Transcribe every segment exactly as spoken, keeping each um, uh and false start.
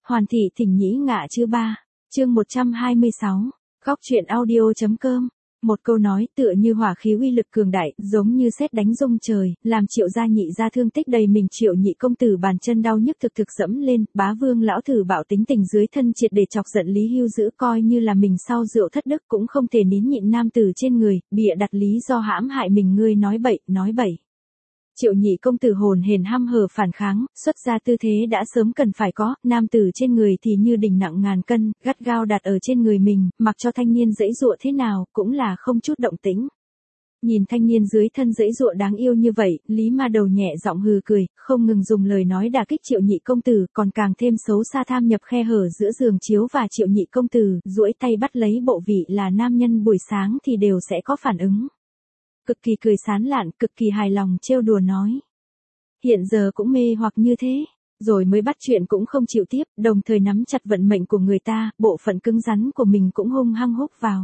Hoàn thị thỉnh nhĩ ngạ chứ ba. Chương một trăm hai mươi sáu. Góc truyện audio.com. Một câu nói tựa như hỏa khí uy lực cường đại, giống như sét đánh rung trời, làm Triệu gia nhị gia thương tích đầy mình. Triệu nhị công tử bàn chân đau nhức thực thực dẫm lên, bá vương lão thử bạo tính tình dưới thân triệt để chọc giận Lý Hưu Dữ, coi như là mình sau rượu thất đức cũng không thể nín nhịn nam tử trên người, bịa đặt lý do hãm hại mình. Ngươi nói bậy, nói bậy. Triệu nhị công tử hồn hển hăm hở phản kháng, xuất ra tư thế đã sớm cần phải có, nam tử trên người thì như đỉnh nặng ngàn cân, gắt gao đặt ở trên người mình, mặc cho thanh niên giãy giụa thế nào, cũng là không chút động tĩnh. Nhìn thanh niên dưới thân giãy giụa đáng yêu như vậy, Lý Ma Đầu nhẹ giọng hừ cười, không ngừng dùng lời nói đả kích Triệu nhị công tử, còn càng thêm xấu xa tham nhập khe hở giữa giường chiếu và Triệu nhị công tử, duỗi tay bắt lấy bộ vị là nam nhân buổi sáng thì đều sẽ có phản ứng. Cực kỳ cười sán lạn, cực kỳ hài lòng trêu đùa nói. Hiện giờ cũng mê hoặc như thế, rồi mới bắt chuyện cũng không chịu tiếp, đồng thời nắm chặt vận mệnh của người ta, bộ phận cứng rắn của mình cũng hung hăng húc vào.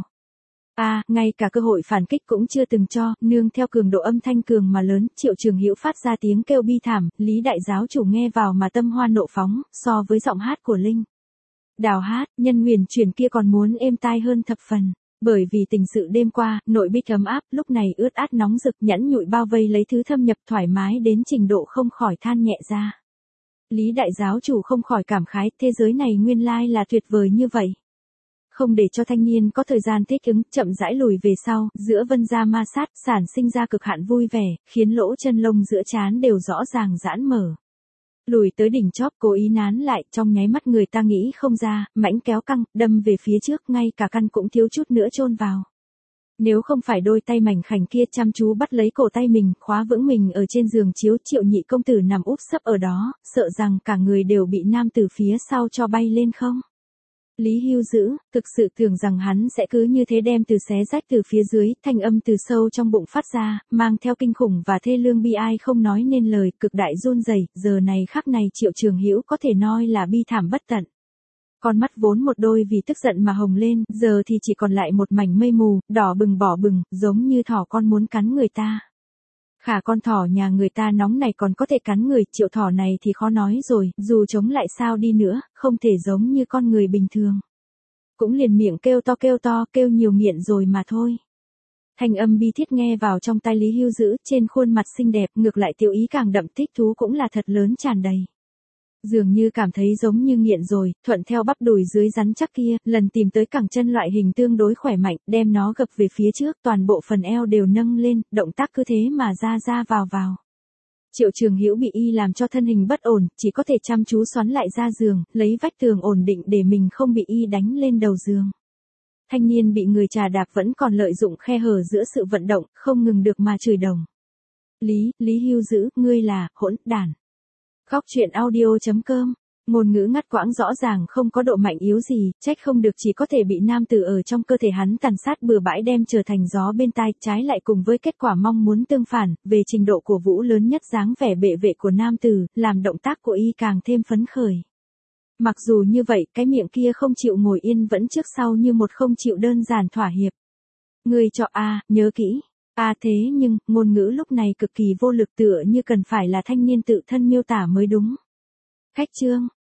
À, ngay cả cơ hội phản kích cũng chưa từng cho, nương theo cường độ âm thanh cường mà lớn, Triệu Trường Hữu phát ra tiếng kêu bi thảm, Lý đại giáo chủ nghe vào mà tâm hoa nộ phóng, so với giọng hát của Linh Đào hát, nhân huyền chuyển kia còn muốn êm tai hơn thập phần. Bởi vì tình sự đêm qua, nội bích ấm áp, lúc này ướt át nóng rực, nhẫn nhụi bao vây lấy thứ thâm nhập thoải mái đến trình độ không khỏi than nhẹ ra. Lý đại giáo chủ không khỏi cảm khái, thế giới này nguyên lai là tuyệt vời như vậy. Không để cho thanh niên có thời gian thích ứng, chậm rãi lùi về sau, giữa vân gia ma sát, sản sinh ra cực hạn vui vẻ, khiến lỗ chân lông giữa trán đều rõ ràng giãn mở. Lùi tới đỉnh chóp cố ý nán lại, trong nháy mắt người ta nghĩ không ra, mãnh kéo căng, đâm về phía trước, ngay cả căn cũng thiếu chút nữa chôn vào. Nếu không phải đôi tay mảnh khảnh kia chăm chú bắt lấy cổ tay mình, khóa vững mình ở trên giường chiếu, Triệu nhị công tử nằm úp sấp ở đó, sợ rằng cả người đều bị nam từ phía sau cho bay lên không. Lý Hưu Dữ, thực sự tưởng rằng hắn sẽ cứ như thế đem từ xé rách từ phía dưới, thanh âm từ sâu trong bụng phát ra, mang theo kinh khủng và thê lương bi ai không nói nên lời, cực đại run rẩy. Giờ này khắc này Triệu Trường Hữu có thể nói là bi thảm bất tận. Con mắt vốn một đôi vì tức giận mà hồng lên, giờ thì chỉ còn lại một mảnh mây mù, đỏ bừng bỏ bừng, giống như thỏ con muốn cắn người ta. Khả con thỏ nhà người ta nóng này còn có thể cắn người, Triệu thỏ này thì khó nói rồi, dù chống lại sao đi nữa, không thể giống như con người bình thường. Cũng liền miệng kêu to kêu to, kêu nhiều nghiện rồi mà thôi. Thanh âm bi thiết nghe vào trong tai Lý Hưu Dữ, trên khuôn mặt xinh đẹp, ngược lại tiểu ý càng đậm, thích thú cũng là thật lớn tràn đầy. Dường như cảm thấy giống như nghiện rồi, thuận theo bắp đùi dưới rắn chắc kia, lần tìm tới cẳng chân loại hình tương đối khỏe mạnh, đem nó gập về phía trước, toàn bộ phần eo đều nâng lên, động tác cứ thế mà ra ra vào vào. Triệu Trường Hữu bị y làm cho thân hình bất ổn, chỉ có thể chăm chú xoắn lại ra giường, lấy vách tường ổn định để mình không bị y đánh lên đầu giường. Thanh niên bị người trà đạp vẫn còn lợi dụng khe hở giữa sự vận động, không ngừng được mà chửi đồng. Lý, Lý Hưu Dữ, ngươi là, hỗn đản. Góc truyện audio.com. Ngôn ngữ ngắt quãng rõ ràng không có độ mạnh yếu gì, trách không được chỉ có thể bị nam tử ở trong cơ thể hắn tàn sát bừa bãi đem trở thành gió bên tai, trái lại cùng với kết quả mong muốn tương phản, về trình độ cổ vũ lớn nhất dáng vẻ bệ vệ của nam tử, làm động tác của y càng thêm phấn khởi. Mặc dù như vậy, cái miệng kia không chịu ngồi yên vẫn trước sau như một không chịu đơn giản thỏa hiệp. Ngươi cho a, à, nhớ kỹ. A à thế nhưng, ngôn ngữ lúc này cực kỳ vô lực tựa như cần phải là thanh niên tự thân miêu tả mới đúng. Khách trương,